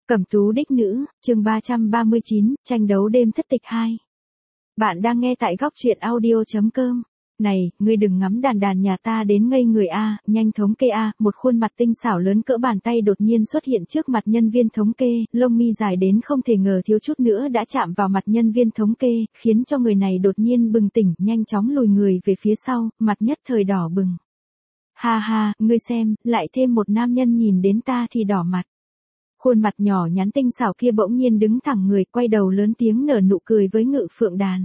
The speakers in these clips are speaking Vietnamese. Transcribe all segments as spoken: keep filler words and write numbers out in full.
Cẩm tú đích nữ, chương ba trăm ba mươi chín, tranh đấu đêm thất tịch hai. Bạn đang nghe tại góc truyện audio.com. Này, ngươi đừng ngắm đàn đàn nhà ta đến ngây người a, nhanh thống kê a, một khuôn mặt tinh xảo lớn cỡ bàn tay đột nhiên xuất hiện trước mặt nhân viên thống kê, lông mi dài đến không thể ngờ thiếu chút nữa đã chạm vào mặt nhân viên thống kê, khiến cho người này đột nhiên bừng tỉnh, nhanh chóng lùi người về phía sau, mặt nhất thời đỏ bừng. Ha ha, ngươi xem, lại thêm một nam nhân nhìn đến ta thì đỏ mặt. Khuôn mặt nhỏ nhắn tinh xảo kia bỗng nhiên đứng thẳng người, quay đầu lớn tiếng nở nụ cười với Ngự Phượng Đàn.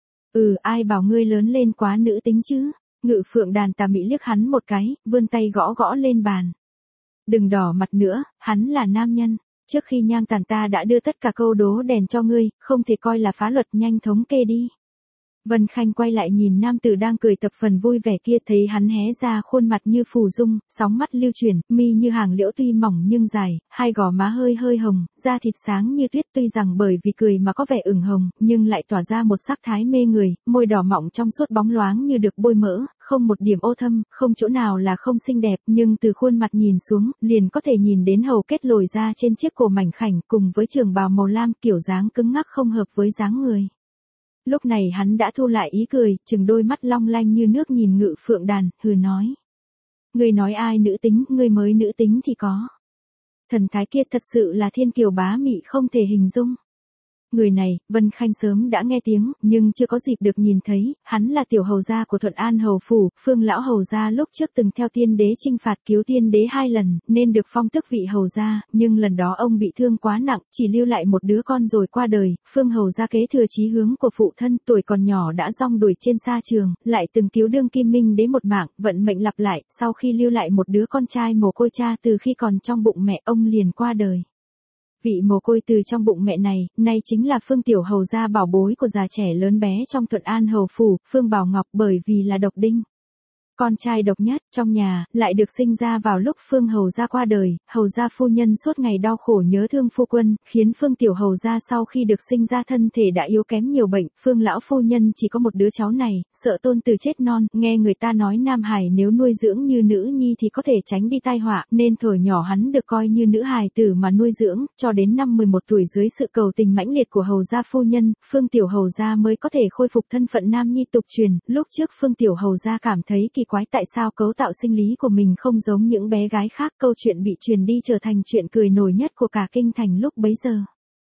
Ừ, ai bảo ngươi lớn lên quá nữ tính chứ? Ngự Phượng Đàn tà mị liếc hắn một cái, vươn tay gõ gõ lên bàn. Đừng đỏ mặt nữa, hắn là nam nhân. Trước khi nham tàn ta đã đưa tất cả câu đố đèn cho ngươi, không thể coi là phá luật, nhanh thống kê đi. Vân Khanh quay lại nhìn nam tử đang cười tập phần vui vẻ kia, thấy hắn hé ra khuôn mặt như phù dung, sóng mắt lưu chuyển, mi như hàng liễu tuy mỏng nhưng dài, hai gò má hơi hơi hồng, da thịt sáng như tuyết, tuy rằng bởi vì cười mà có vẻ ửng hồng, nhưng lại tỏa ra một sắc thái mê người, môi đỏ mọng trong suốt bóng loáng như được bôi mỡ, không một điểm ô thâm, không chỗ nào là không xinh đẹp, nhưng từ khuôn mặt nhìn xuống, liền có thể nhìn đến hầu kết lồi ra trên chiếc cổ mảnh khảnh, cùng với trường bào màu lam, kiểu dáng cứng ngắc không hợp với dáng người. Lúc này hắn đã thu lại ý cười, chừng đôi mắt long lanh như nước nhìn Ngự Phượng Đàn, hừ nói. Ngươi nói ai nữ tính, ngươi mới nữ tính thì có. Thần thái kia thật sự là thiên kiều bá mị không thể hình dung. Người này, Vân Khanh sớm đã nghe tiếng, nhưng chưa có dịp được nhìn thấy, hắn là tiểu hầu gia của Thuận An Hầu Phủ, Phương lão hầu gia lúc trước từng theo tiên đế chinh phạt cứu tiên đế hai lần, nên được phong tước vị hầu gia, nhưng lần đó ông bị thương quá nặng, chỉ lưu lại một đứa con rồi qua đời, Phương hầu gia kế thừa chí hướng của phụ thân, tuổi còn nhỏ đã rong đuổi trên sa trường, lại từng cứu đương kim minh đế một mạng, vận mệnh lặp lại, sau khi lưu lại một đứa con trai mồ côi cha từ khi còn trong bụng mẹ, ông liền qua đời. Vị mồ côi từ trong bụng mẹ này, nay chính là Phương tiểu hầu gia bảo bối của già trẻ lớn bé trong Thuận An Hầu Phủ, Phương Bảo Ngọc, bởi vì là độc đinh. Con trai độc nhất trong nhà, lại được sinh ra vào lúc Phương hầu gia qua đời, hầu gia phu nhân suốt ngày đau khổ nhớ thương phu quân, khiến Phương tiểu hầu gia sau khi được sinh ra thân thể đã yếu kém nhiều bệnh, Phương lão phu nhân chỉ có một đứa cháu này, sợ tôn tử chết non, nghe người ta nói nam hài nếu nuôi dưỡng như nữ nhi thì có thể tránh đi tai họa, nên thuở nhỏ hắn được coi như nữ hài tử mà nuôi dưỡng, cho đến năm mười một tuổi dưới sự cầu tình mãnh liệt của hầu gia phu nhân, Phương tiểu hầu gia mới có thể khôi phục thân phận nam nhi tục truyền, lúc trước Phương tiểu hầu gia cảm thấy kỳ quái tại sao cấu tạo sinh lý của mình không giống những bé gái khác, câu chuyện bị truyền đi trở thành chuyện cười nổi nhất của cả kinh thành lúc bấy giờ.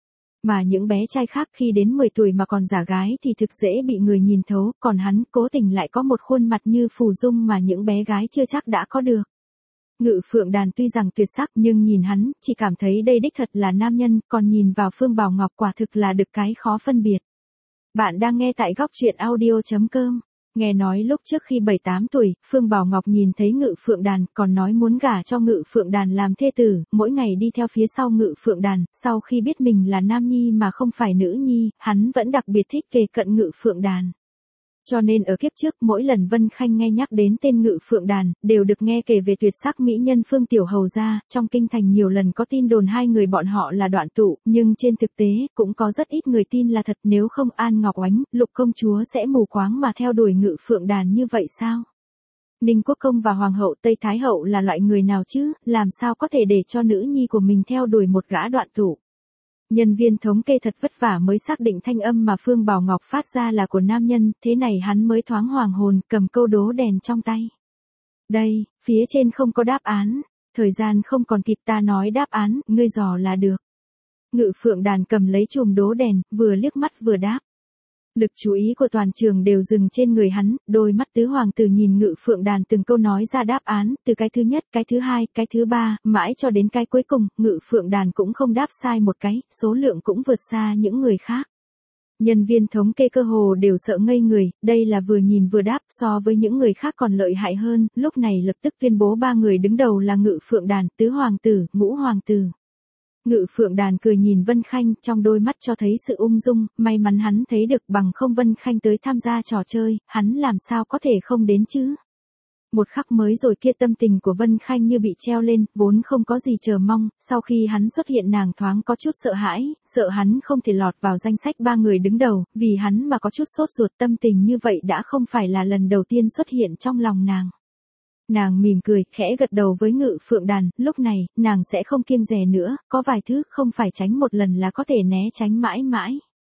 Mà những bé trai khác khi đến mười tuổi mà còn giả gái thì thực dễ bị người nhìn thấu, còn hắn cố tình lại có một khuôn mặt như phù dung mà những bé gái chưa chắc đã có được. Ngự Phượng Đàn tuy rằng tuyệt sắc nhưng nhìn hắn, chỉ cảm thấy đây đích thật là nam nhân, còn nhìn vào Phương Bảo Ngọc quả thực là được cái khó phân biệt. Bạn đang nghe tại góc truyện audio.com. Nghe nói lúc trước khi bảy tám tuổi, Phương Bảo Ngọc nhìn thấy Ngự Phượng Đàn, còn nói muốn gả cho Ngự Phượng Đàn làm thê tử, mỗi ngày đi theo phía sau Ngự Phượng Đàn, sau khi biết mình là nam nhi mà không phải nữ nhi, hắn vẫn đặc biệt thích kề cận Ngự Phượng Đàn. Cho nên ở kiếp trước, mỗi lần Vân Khanh nghe nhắc đến tên Ngự Phượng Đàn, đều được nghe kể về tuyệt sắc mỹ nhân Phương tiểu hầu gia, trong kinh thành nhiều lần có tin đồn hai người bọn họ là đoạn tụ, nhưng trên thực tế, cũng có rất ít người tin là thật, nếu không An Ngọc Oánh, Lục công chúa sẽ mù quáng mà theo đuổi Ngự Phượng Đàn như vậy sao? Ninh Quốc công và Hoàng hậu Tây Thái hậu là loại người nào chứ, làm sao có thể để cho nữ nhi của mình theo đuổi một gã đoạn tụ? Nhân viên thống kê thật vất vả mới xác định thanh âm mà Phương Bảo Ngọc phát ra là của nam nhân, thế này hắn mới thoáng hoàng hồn, cầm câu đố đèn trong tay. Đây, phía trên không có đáp án, thời gian không còn kịp ta nói đáp án, ngươi dò là được. Ngự Phượng Đàn cầm lấy chùm đố đèn, vừa liếc mắt vừa đáp. Lực chú ý của toàn trường đều dừng trên người hắn, đôi mắt tứ hoàng tử nhìn Ngự Phượng Đàn từng câu nói ra đáp án, từ cái thứ nhất, cái thứ hai, cái thứ ba, mãi cho đến cái cuối cùng, Ngự Phượng Đàn cũng không đáp sai một cái, số lượng cũng vượt xa những người khác. Nhân viên thống kê cơ hồ đều sợ ngây người, đây là vừa nhìn vừa đáp, so với những người khác còn lợi hại hơn, lúc này lập tức tuyên bố ba người đứng đầu là Ngự Phượng Đàn, tứ hoàng tử, ngũ hoàng tử. Ngự Phượng Đàn cười nhìn Vân Khanh, trong đôi mắt cho thấy sự ung dung, may mắn hắn thấy được, bằng không Vân Khanh tới tham gia trò chơi, hắn làm sao có thể không đến chứ. Một khắc mới rồi kia tâm tình của Vân Khanh như bị treo lên, vốn không có gì chờ mong, sau khi hắn xuất hiện nàng thoáng có chút sợ hãi, sợ hắn không thể lọt vào danh sách ba người đứng đầu, vì hắn mà có chút sốt ruột, tâm tình như vậy đã không phải là lần đầu tiên xuất hiện trong lòng nàng. Nàng mỉm cười, khẽ gật đầu với Ngự Phượng Đàn, lúc này, nàng sẽ không kiêng dè nữa, có vài thứ không phải tránh một lần là có thể né tránh mãi mãi.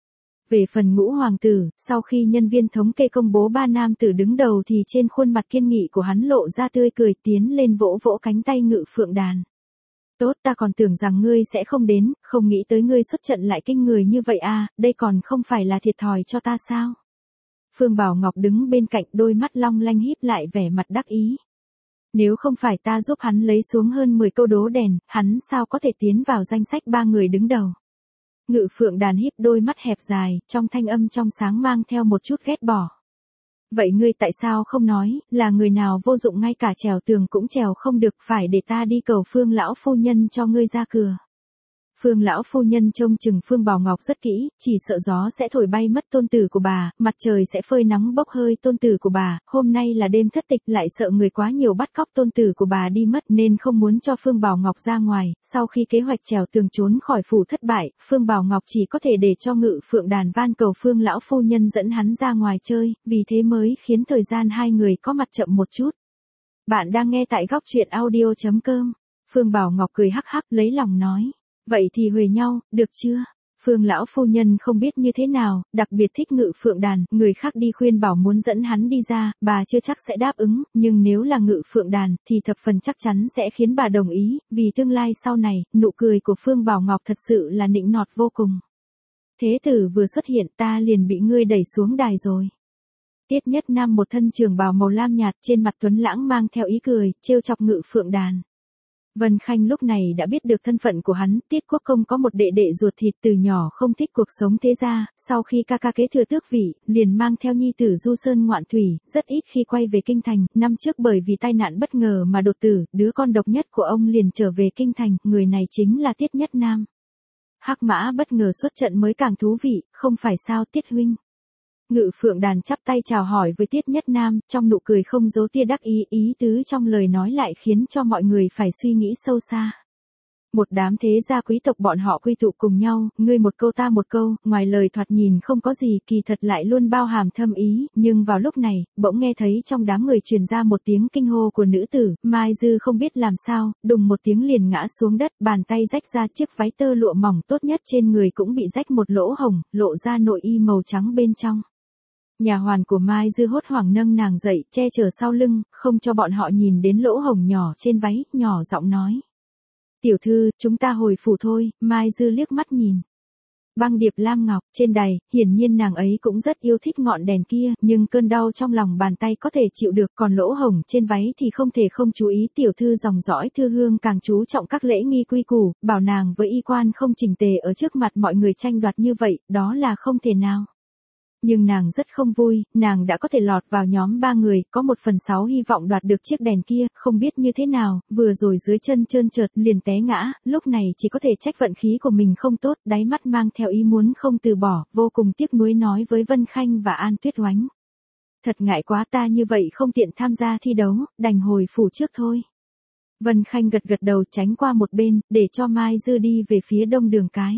Về phần Ngũ hoàng tử, sau khi nhân viên thống kê công bố ba nam tử đứng đầu thì trên khuôn mặt kiên nghị của hắn lộ ra tươi cười, tiến lên vỗ vỗ cánh tay Ngự Phượng Đàn. Tốt, ta còn tưởng rằng ngươi sẽ không đến, không nghĩ tới ngươi xuất trận lại kinh người như vậy à, đây còn không phải là thiệt thòi cho ta sao? Phương Bảo Ngọc đứng bên cạnh, đôi mắt long lanh híp lại vẻ mặt đắc ý. Nếu không phải ta giúp hắn lấy xuống hơn mười câu đố đèn, hắn sao có thể tiến vào danh sách ba người đứng đầu? Ngự Phượng Đàn híp đôi mắt hẹp dài, trong thanh âm trong sáng mang theo một chút ghét bỏ. Vậy ngươi tại sao không nói, là người nào vô dụng ngay cả trèo tường cũng trèo không được, phải để ta đi cầu Phương lão phu nhân cho ngươi ra cửa. Phương lão phu nhân trông chừng Phương Bảo Ngọc rất kỹ, chỉ sợ gió sẽ thổi bay mất tôn tử của bà, mặt trời sẽ phơi nắng bốc hơi tôn tử của bà, hôm nay là đêm thất tịch lại sợ người quá nhiều bắt cóc tôn tử của bà đi mất nên không muốn cho Phương Bảo Ngọc ra ngoài, sau khi kế hoạch trèo tường trốn khỏi phủ thất bại, Phương Bảo Ngọc chỉ có thể để cho Ngự Phượng Đàn van cầu Phương lão phu nhân dẫn hắn ra ngoài chơi, vì thế mới khiến thời gian hai người có mặt chậm một chút. Bạn đang nghe tại góc truyện audio chấm com. Phương Bảo Ngọc cười hắc hắc lấy lòng nói. Vậy thì huề nhau, được chưa? Phương lão phu nhân không biết như thế nào, đặc biệt thích Ngự Phượng Đàn, người khác đi khuyên bảo muốn dẫn hắn đi ra, bà chưa chắc sẽ đáp ứng, nhưng nếu là Ngự Phượng Đàn, thì thập phần chắc chắn sẽ khiến bà đồng ý, vì tương lai sau này, nụ cười của Phương Bảo Ngọc thật sự là nịnh nọt vô cùng. Thế tử vừa xuất hiện ta liền bị ngươi đẩy xuống đài rồi. Tiết Nhất Nam một thân trường bào màu lam nhạt, trên mặt tuấn lãng mang theo ý cười, trêu chọc Ngự Phượng Đàn. Vân Khanh lúc này đã biết được thân phận của hắn, Tiết Quốc Công có một đệ đệ ruột thịt từ nhỏ không thích cuộc sống thế gia, sau khi ca ca kế thừa tước vị, liền mang theo nhi tử du sơn ngoạn thủy, rất ít khi quay về kinh thành, năm trước bởi vì tai nạn bất ngờ mà đột tử, đứa con độc nhất của ông liền trở về kinh thành, người này chính là Tiết Nhất Nam. Hắc Mã bất ngờ xuất trận mới càng thú vị, không phải sao Tiết huynh? Ngự Phượng Đàn chắp tay chào hỏi với Tiết Nhất Nam, trong nụ cười không giấu tia đắc ý, ý tứ trong lời nói lại khiến cho mọi người phải suy nghĩ sâu xa. Một đám thế gia quý tộc bọn họ quy tụ cùng nhau, ngươi một câu ta một câu, ngoài lời thoạt nhìn không có gì, kỳ thật lại luôn bao hàm thâm ý, nhưng vào lúc này, bỗng nghe thấy trong đám người truyền ra một tiếng kinh hô của nữ tử, Mai Dư không biết làm sao, đùng một tiếng liền ngã xuống đất, bàn tay rách ra, chiếc váy tơ lụa mỏng tốt nhất trên người cũng bị rách một lỗ hổng, lộ ra nội y màu trắng bên trong. Nhà hoàn của Mai Dư hốt hoảng nâng nàng dậy, che chở sau lưng, không cho bọn họ nhìn đến lỗ hổng nhỏ trên váy, nhỏ giọng nói. Tiểu thư, chúng ta hồi phủ thôi, Mai Dư liếc mắt nhìn. Băng điệp lam ngọc, trên đài, hiển nhiên nàng ấy cũng rất yêu thích ngọn đèn kia, nhưng cơn đau trong lòng bàn tay có thể chịu được, còn lỗ hổng trên váy thì không thể không chú ý. Tiểu thư dòng dõi Thư Hương càng chú trọng các lễ nghi quy củ, bảo nàng với y quan không chỉnh tề ở trước mặt mọi người tranh đoạt như vậy, đó là không thể nào. Nhưng nàng rất không vui, nàng đã có thể lọt vào nhóm ba người, có một phần sáu hy vọng đoạt được chiếc đèn kia, không biết như thế nào, vừa rồi dưới chân trơn trượt liền té ngã, lúc này chỉ có thể trách vận khí của mình không tốt, đáy mắt mang theo ý muốn không từ bỏ, vô cùng tiếc nuối nói với Vân Khanh và An Tuyết Oánh. Thật ngại quá, ta như vậy không tiện tham gia thi đấu, đành hồi phủ trước thôi. Vân Khanh gật gật đầu tránh qua một bên, để cho Mai Dư đi về phía đông đường cái.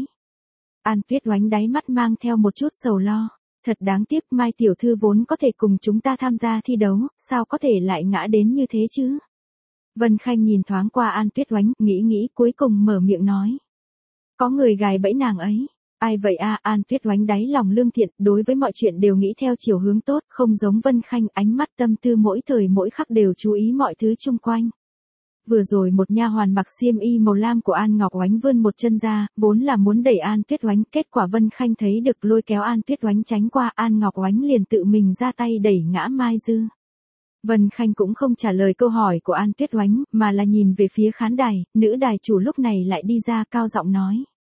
An Tuyết Oánh đáy mắt mang theo một chút sầu lo. Thật đáng tiếc, Mai tiểu thư vốn có thể cùng chúng ta tham gia thi đấu, sao có thể lại ngã đến như thế chứ? Vân Khanh nhìn thoáng qua An Tuyết Oánh, nghĩ nghĩ cuối cùng mở miệng nói. Có người gài bẫy nàng ấy. Ai vậy a? An Tuyết Oánh đáy lòng lương thiện, đối với mọi chuyện đều nghĩ theo chiều hướng tốt, không giống Vân Khanh, ánh mắt tâm tư mỗi thời mỗi khắc đều chú ý mọi thứ xung quanh. Vừa rồi một nha hoàn mặc xiêm y màu lam của An Ngọc Oánh vươn một chân ra, vốn là muốn đẩy An Tuyết Oánh, kết quả Vân Khanh thấy được lôi kéo An Tuyết Oánh tránh qua, An Ngọc Oánh liền tự mình ra tay đẩy ngã Mai Dư. Vân Khanh cũng không trả lời câu hỏi của An Tuyết Oánh, mà là nhìn về phía khán đài, nữ đài chủ lúc này lại đi ra cao giọng nói.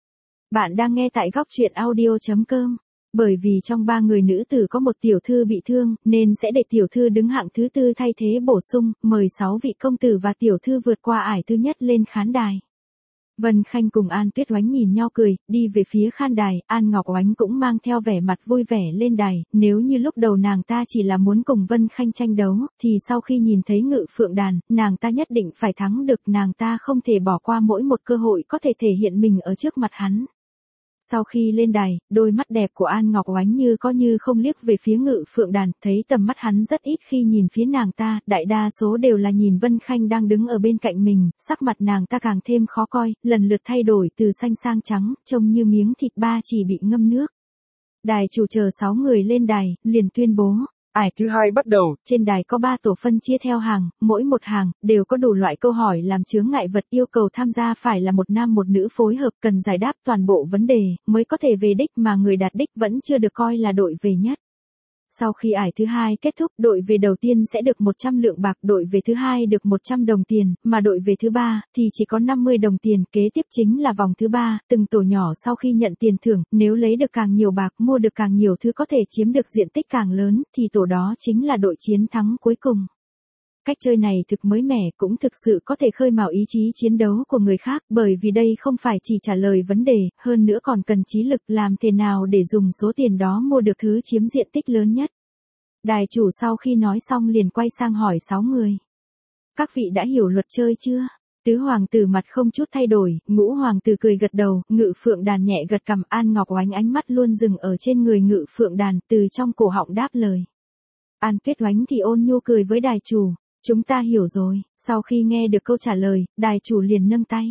Bạn đang nghe tại góc truyện audio chấm com. Bởi vì trong ba người nữ tử có một tiểu thư bị thương, nên sẽ để tiểu thư đứng hạng thứ tư thay thế bổ sung, mời sáu vị công tử và tiểu thư vượt qua ải thứ nhất lên khán đài. Vân Khanh cùng An Tuyết Oánh nhìn nhau cười, đi về phía khán đài, An Ngọc Oánh cũng mang theo vẻ mặt vui vẻ lên đài, nếu như lúc đầu nàng ta chỉ là muốn cùng Vân Khanh tranh đấu, thì sau khi nhìn thấy Ngự Phượng Đàn, nàng ta nhất định phải thắng được, nàng ta không thể bỏ qua mỗi một cơ hội có thể thể hiện mình ở trước mặt hắn. Sau khi lên đài, đôi mắt đẹp của An Ngọc Oánh như có như không liếc về phía Ngự Phượng Đàn, thấy tầm mắt hắn rất ít khi nhìn phía nàng ta, đại đa số đều là nhìn Vân Khanh đang đứng ở bên cạnh mình, sắc mặt nàng ta càng thêm khó coi, lần lượt thay đổi từ xanh sang trắng, trông như miếng thịt ba chỉ bị ngâm nước. Đài chủ chờ sáu người lên đài, liền tuyên bố. Ải thứ hai bắt đầu. Trên đài có ba tổ phân chia theo hàng, mỗi một hàng, đều có đủ loại câu hỏi làm chướng ngại vật, yêu cầu tham gia phải là một nam một nữ phối hợp, cần giải đáp toàn bộ vấn đề, mới có thể về đích, mà người đạt đích vẫn chưa được coi là đội về nhất. Sau khi ải thứ hai kết thúc, đội về đầu tiên sẽ được một trăm lượng bạc, đội về thứ hai được một trăm đồng tiền, mà đội về thứ ba thì chỉ có năm mươi đồng tiền, kế tiếp chính là vòng thứ ba, từng tổ nhỏ sau khi nhận tiền thưởng, nếu lấy được càng nhiều bạc, mua được càng nhiều thứ, có thể chiếm được diện tích càng lớn, thì tổ đó chính là đội chiến thắng cuối cùng. Cách chơi này thực mới mẻ, cũng thực sự có thể khơi mào ý chí chiến đấu của người khác, bởi vì đây không phải chỉ trả lời vấn đề, hơn nữa còn cần trí lực, làm thế nào để dùng số tiền đó mua được thứ chiếm diện tích lớn nhất. Đài chủ sau khi nói xong liền quay sang hỏi sáu người. Các vị đã hiểu luật chơi chưa? Tứ hoàng tử mặt không chút thay đổi, ngũ hoàng tử cười gật đầu, Ngự Phượng Đàn nhẹ gật cằm, An Ngọc Oánh ánh mắt luôn dừng ở trên người Ngự Phượng Đàn, từ trong cổ họng đáp lời. An Tuyết Oánh thì ôn nhu cười với đài chủ. Chúng ta hiểu rồi. Sau khi nghe được câu trả lời, đài chủ liền nâng tay.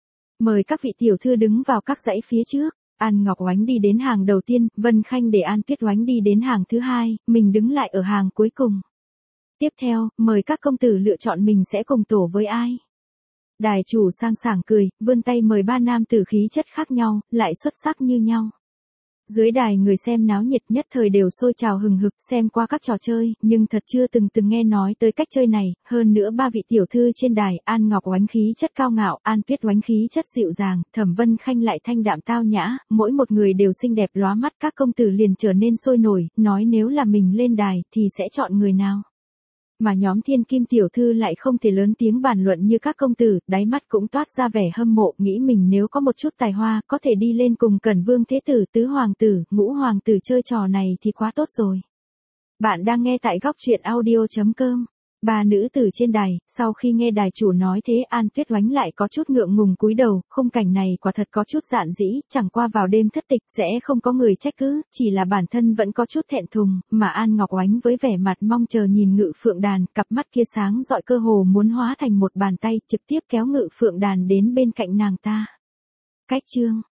Mời các vị tiểu thư đứng vào các dãy phía trước. An Ngọc Oánh đi đến hàng đầu tiên, Vân Khanh để An Tuyết Oánh đi đến hàng thứ hai, mình đứng lại ở hàng cuối cùng. Tiếp theo, mời các công tử lựa chọn mình sẽ cùng tổ với ai. Đài chủ sang sảng cười, vươn tay mời ba nam tử khí chất khác nhau, lại xuất sắc như nhau. Dưới đài người xem náo nhiệt nhất thời đều sôi trào hừng hực, xem qua các trò chơi, nhưng thật chưa từng từng nghe nói tới cách chơi này, hơn nữa ba vị tiểu thư trên đài, An Ngọc Oánh khí chất cao ngạo, An Tuyết Oánh khí chất dịu dàng, Thẩm Vân Khanh lại thanh đạm tao nhã, mỗi một người đều xinh đẹp lóa mắt, các công tử liền trở nên sôi nổi, nói nếu là mình lên đài, thì sẽ chọn người nào. Mà nhóm thiên kim tiểu thư lại không thể lớn tiếng bàn luận như các công tử, đáy mắt cũng toát ra vẻ hâm mộ, nghĩ mình nếu có một chút tài hoa, có thể đi lên cùng Cẩn Vương Thế Tử, Tứ Hoàng Tử, Ngũ Hoàng Tử chơi trò này thì quá tốt rồi. Bạn đang nghe tại góc truyện audio chấm com. Ba nữ tử trên đài, sau khi nghe đài chủ nói thế, An Tuyết Oánh lại có chút ngượng ngùng cúi đầu, khung cảnh này quả thật có chút dạn dĩ, chẳng qua vào đêm thất tịch sẽ không có người trách cứ, chỉ là bản thân vẫn có chút thẹn thùng, mà An Ngọc Oánh với vẻ mặt mong chờ nhìn Ngự Phượng Đàn, cặp mắt kia sáng rọi cơ hồ muốn hóa thành một bàn tay, trực tiếp kéo Ngự Phượng Đàn đến bên cạnh nàng ta. Cách chương